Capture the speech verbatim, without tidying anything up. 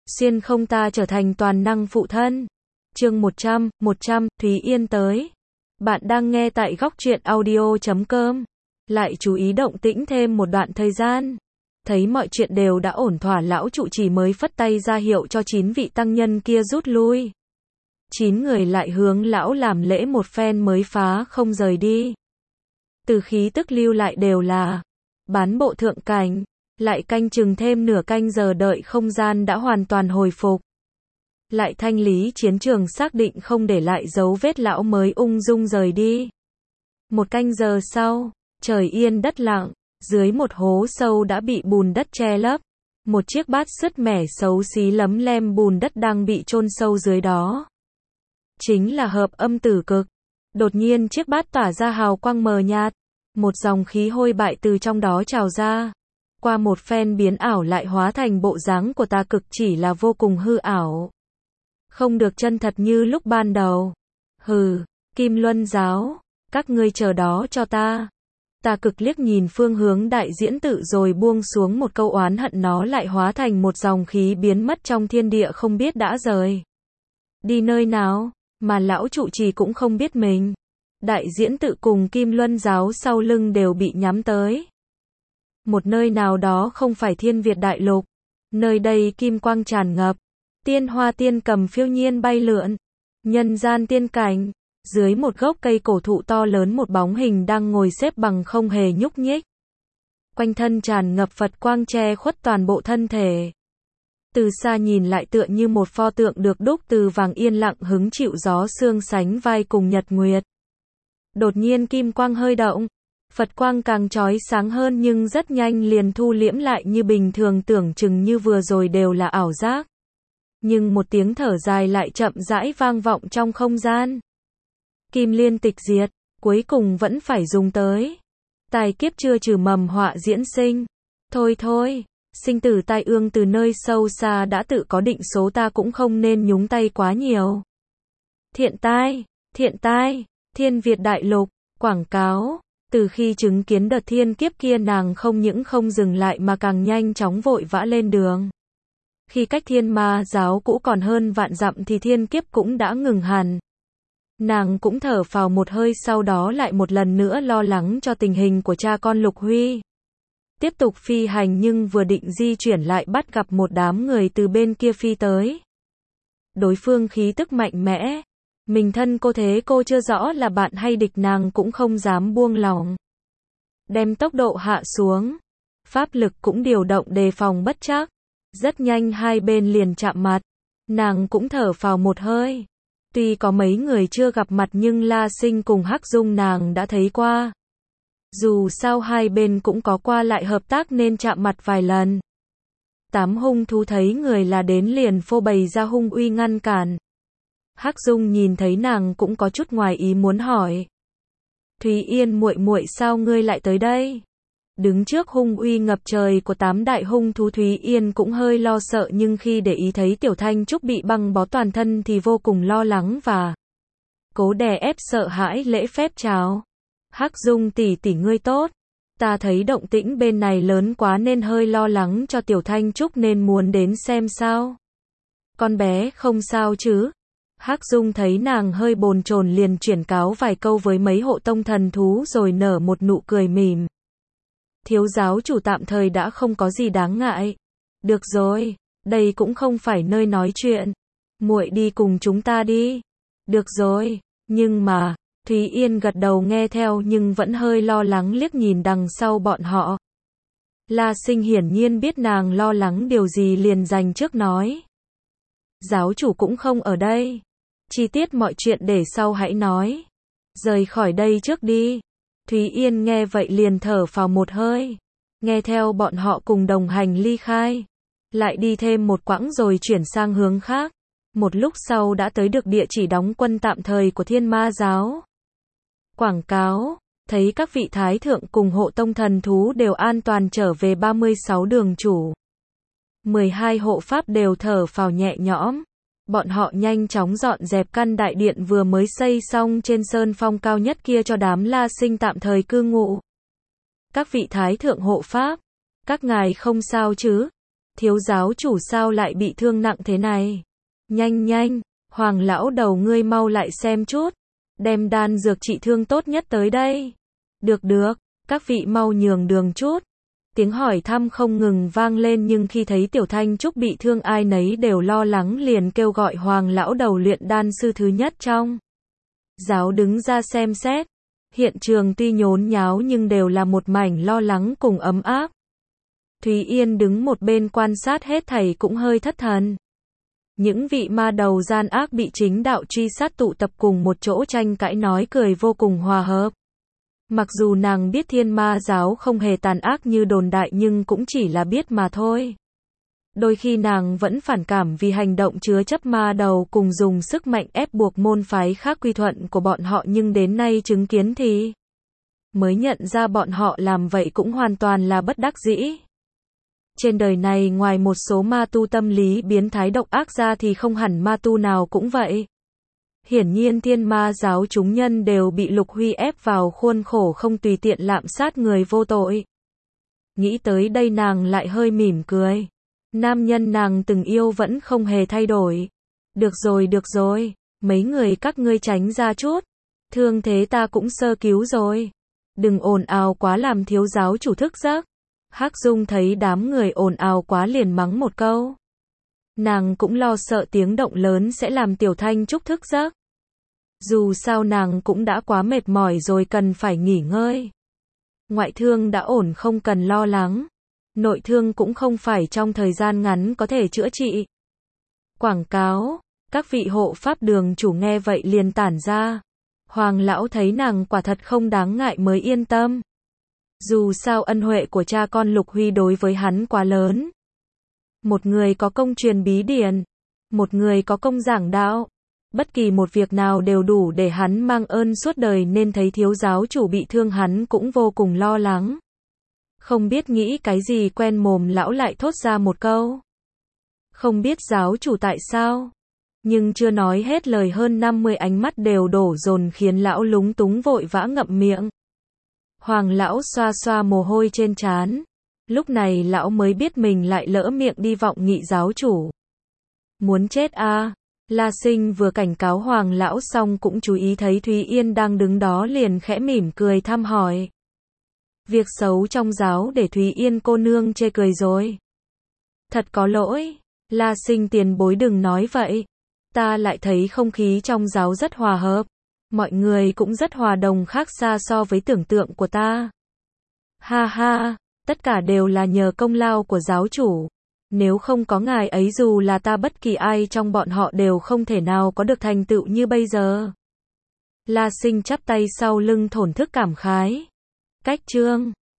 Xuyên không ta trở thành toàn năng phụ thân. Chương một trăm, một trăm, Thúy Yên tới. Bạn đang nghe tại góc truyện audio chấm com. Lại chú ý động tĩnh thêm một đoạn thời gian. Thấy mọi chuyện đều đã ổn thỏa, lão trụ trì mới phất tay ra hiệu cho chín vị tăng nhân kia rút lui. Chín người lại hướng lão làm lễ một phen mới phá không rời đi. Từ khí tức lưu lại đều là bán bộ thượng cảnh, lại canh chừng thêm nửa canh giờ đợi không gian đã hoàn toàn hồi phục. Lại thanh lý chiến trường xác định không để lại dấu vết, lão mới ung dung rời đi. Một canh giờ sau, trời yên đất lặng, dưới một hố sâu đã bị bùn đất che lấp. Một chiếc bát sứt mẻ xấu xí lấm lem bùn đất đang bị chôn sâu dưới đó. Chính là hợp âm tử cực. Đột nhiên chiếc bát tỏa ra hào quang mờ nhạt. Một dòng khí hôi bại từ trong đó trào ra. Qua một phen biến ảo lại hóa thành bộ dáng của tà cực, chỉ là vô cùng hư ảo. Không được chân thật như lúc ban đầu. Hừ, Kim Luân giáo, các ngươi chờ đó cho ta. Tà cực liếc nhìn phương hướng đại diễn tự rồi buông xuống một câu oán hận, nó lại hóa thành một dòng khí biến mất trong thiên địa không biết đã rời đi nơi nào, mà lão trụ trì cũng không biết mình. Đại diễn tự cùng Kim Luân giáo sau lưng đều bị nhắm tới. Một nơi nào đó không phải Thiên Việt đại lục. Nơi đây kim quang tràn ngập, tiên hoa tiên cầm phiêu nhiên bay lượn, nhân gian tiên cảnh. Dưới một gốc cây cổ thụ to lớn, một bóng hình đang ngồi xếp bằng không hề nhúc nhích. Quanh thân tràn ngập Phật quang che khuất toàn bộ thân thể. Từ xa nhìn lại tựa như một pho tượng được đúc từ vàng, yên lặng hứng chịu gió sương sánh vai cùng nhật nguyệt. Đột nhiên kim quang hơi động, Phật quang càng chói sáng hơn nhưng rất nhanh liền thu liễm lại như bình thường, tưởng chừng như vừa rồi đều là ảo giác. Nhưng một tiếng thở dài lại chậm rãi vang vọng trong không gian. Kim liên tịch diệt, cuối cùng vẫn phải dùng tới. Tài kiếp chưa trừ mầm họa diễn sinh. Thôi thôi, sinh tử tai ương từ nơi sâu xa đã tự có định số, ta cũng không nên nhúng tay quá nhiều. Thiện tai, thiện tai, Thiên Việt đại lục, quảng cáo. Từ khi chứng kiến đợt thiên kiếp kia, nàng không những không dừng lại mà càng nhanh chóng vội vã lên đường. Khi cách Thiên Ma giáo cũ còn hơn vạn dặm thì thiên kiếp cũng đã ngừng hẳn. Nàng cũng thở phào một hơi, sau đó lại một lần nữa lo lắng cho tình hình của cha con Lục Huy. Tiếp tục phi hành, nhưng vừa định di chuyển lại bắt gặp một đám người từ bên kia phi tới. Đối phương khí tức mạnh mẽ. Mình thân cô thế cô chưa rõ là bạn hay địch, nàng cũng không dám buông lỏng. Đem tốc độ hạ xuống. Pháp lực cũng điều động đề phòng bất trắc. Rất nhanh hai bên liền chạm mặt. Nàng cũng thở phào một hơi. Tuy có mấy người chưa gặp mặt nhưng La Sinh cùng Hắc Dung nàng đã thấy qua. Dù sao hai bên cũng có qua lại hợp tác nên chạm mặt vài lần. Tám hung thú thấy người là đến liền phô bày ra hung uy ngăn cản. Hắc Dung nhìn thấy nàng cũng có chút ngoài ý muốn hỏi. Thúy Yên muội muội, sao ngươi lại tới đây? Đứng trước hung uy ngập trời của tám đại hung thú, Thúy Yên cũng hơi lo sợ, nhưng khi để ý thấy Tiểu Thanh Trúc bị băng bó toàn thân thì vô cùng lo lắng và cố đè ép sợ hãi, lễ phép chào. Hắc Dung tỷ tỷ ngươi tốt. Ta thấy động tĩnh bên này lớn quá nên hơi lo lắng cho Tiểu Thanh Trúc nên muốn đến xem sao. Con bé không sao chứ? Hắc Dung thấy nàng hơi bồn chồn liền chuyển cáo vài câu với mấy hộ tông thần thú rồi nở một nụ cười mỉm. Thiếu giáo chủ tạm thời đã không có gì đáng ngại. Được rồi, đây cũng không phải nơi nói chuyện. Muội đi cùng chúng ta đi. Được rồi, nhưng mà, Thúy Yên gật đầu nghe theo nhưng vẫn hơi lo lắng liếc nhìn đằng sau bọn họ. La Sinh hiển nhiên biết nàng lo lắng điều gì liền dành trước nói. Giáo chủ cũng không ở đây. Chi tiết mọi chuyện để sau hãy nói. Rời khỏi đây trước đi. Thúy Yên nghe vậy liền thở phào một hơi. Nghe theo bọn họ cùng đồng hành ly khai. Lại đi thêm một quãng rồi chuyển sang hướng khác. Một lúc sau đã tới được địa chỉ đóng quân tạm thời của Thiên Ma giáo. Quảng cáo. Thấy các vị thái thượng cùng hộ tông thần thú đều an toàn trở về, ba mươi sáu đường chủ. mười hai hộ pháp đều thở phào nhẹ nhõm. Bọn họ nhanh chóng dọn dẹp căn đại điện vừa mới xây xong trên sơn phong cao nhất kia cho đám La Sinh tạm thời cư ngụ. Các vị thái thượng hộ pháp, các ngài không sao chứ? thiếu giáo chủ sao lại bị thương nặng thế này? Nhanh nhanh, Hoàng lão đầu ngươi mau lại xem chút, đem đan dược trị thương tốt nhất tới đây. Được được, các vị mau nhường đường chút. Tiếng hỏi thăm không ngừng vang lên, nhưng khi thấy Tiểu Thanh Trúc bị thương ai nấy đều lo lắng liền kêu gọi Hoàng lão đầu luyện đan sư thứ nhất trong giáo đứng ra xem xét. Hiện trường tuy nhốn nháo nhưng đều là một mảnh lo lắng cùng ấm áp. Thúy Yên đứng một bên quan sát hết thảy cũng hơi thất thần. Những vị ma đầu gian ác bị chính đạo truy sát tụ tập cùng một chỗ tranh cãi nói cười vô cùng hòa hợp. Mặc dù nàng biết Thiên Ma giáo không hề tàn ác như đồn đại nhưng cũng chỉ là biết mà thôi. Đôi khi nàng vẫn phản cảm vì hành động chứa chấp ma đầu cùng dùng sức mạnh ép buộc môn phái khác quy thuận của bọn họ, nhưng đến nay chứng kiến thì mới nhận ra bọn họ làm vậy cũng hoàn toàn là bất đắc dĩ. Trên đời này ngoài một số ma tu tâm lý biến thái độc ác ra thì không hẳn ma tu nào cũng vậy. Hiển nhiên Thiên Ma giáo chúng nhân đều bị Lục Huy ép vào khuôn khổ không tùy tiện lạm sát người vô tội. Nghĩ tới đây nàng lại hơi mỉm cười. Nam nhân nàng từng yêu vẫn không hề thay đổi. Được rồi được rồi, mấy người các ngươi tránh ra chút. Thương thế ta cũng sơ cứu rồi. Đừng ồn ào quá làm thiếu giáo chủ thức giấc. Hắc Dung thấy đám người ồn ào quá liền mắng một câu. Nàng cũng lo sợ tiếng động lớn sẽ làm Tiểu Thanh Trúc thức giấc. Dù sao nàng cũng đã quá mệt mỏi rồi, cần phải nghỉ ngơi. Ngoại thương đã ổn không cần lo lắng. Nội thương cũng không phải trong thời gian ngắn có thể chữa trị. Quảng cáo, các vị hộ pháp đường chủ nghe vậy liền tản ra. Hoàng lão thấy nàng quả thật không đáng ngại mới yên tâm. Dù sao ân huệ của cha con Lục Huy đối với hắn quá lớn. Một người có công truyền bí điển, một người có công giảng đạo. Bất kỳ một việc nào đều đủ để hắn mang ơn suốt đời, nên thấy thiếu giáo chủ bị thương hắn cũng vô cùng lo lắng. Không biết nghĩ cái gì quen mồm lão lại thốt ra một câu. Không biết giáo chủ tại sao. Nhưng chưa nói hết lời hơn năm mươi ánh mắt đều đổ dồn khiến lão lúng túng vội vã ngậm miệng. Hoàng lão xoa xoa mồ hôi trên trán. Lúc này lão mới biết mình lại lỡ miệng đi vọng nghị giáo chủ. Muốn chết à? La Sinh vừa cảnh cáo Hoàng lão xong cũng chú ý thấy Thúy Yên đang đứng đó liền khẽ mỉm cười thăm hỏi. Việc xấu trong giáo để Thúy Yên cô nương chê cười rồi. Thật có lỗi, La Sinh tiền bối đừng nói vậy. Ta lại thấy không khí trong giáo rất hòa hợp. Mọi người cũng rất hòa đồng, khác xa so với tưởng tượng của ta. Ha ha, tất cả đều là nhờ công lao của giáo chủ. Nếu không có ngài ấy dù là ta bất kỳ ai trong bọn họ đều không thể nào có được thành tựu như bây giờ. La Sinh chắp tay sau lưng thổn thức cảm khái. Cách chương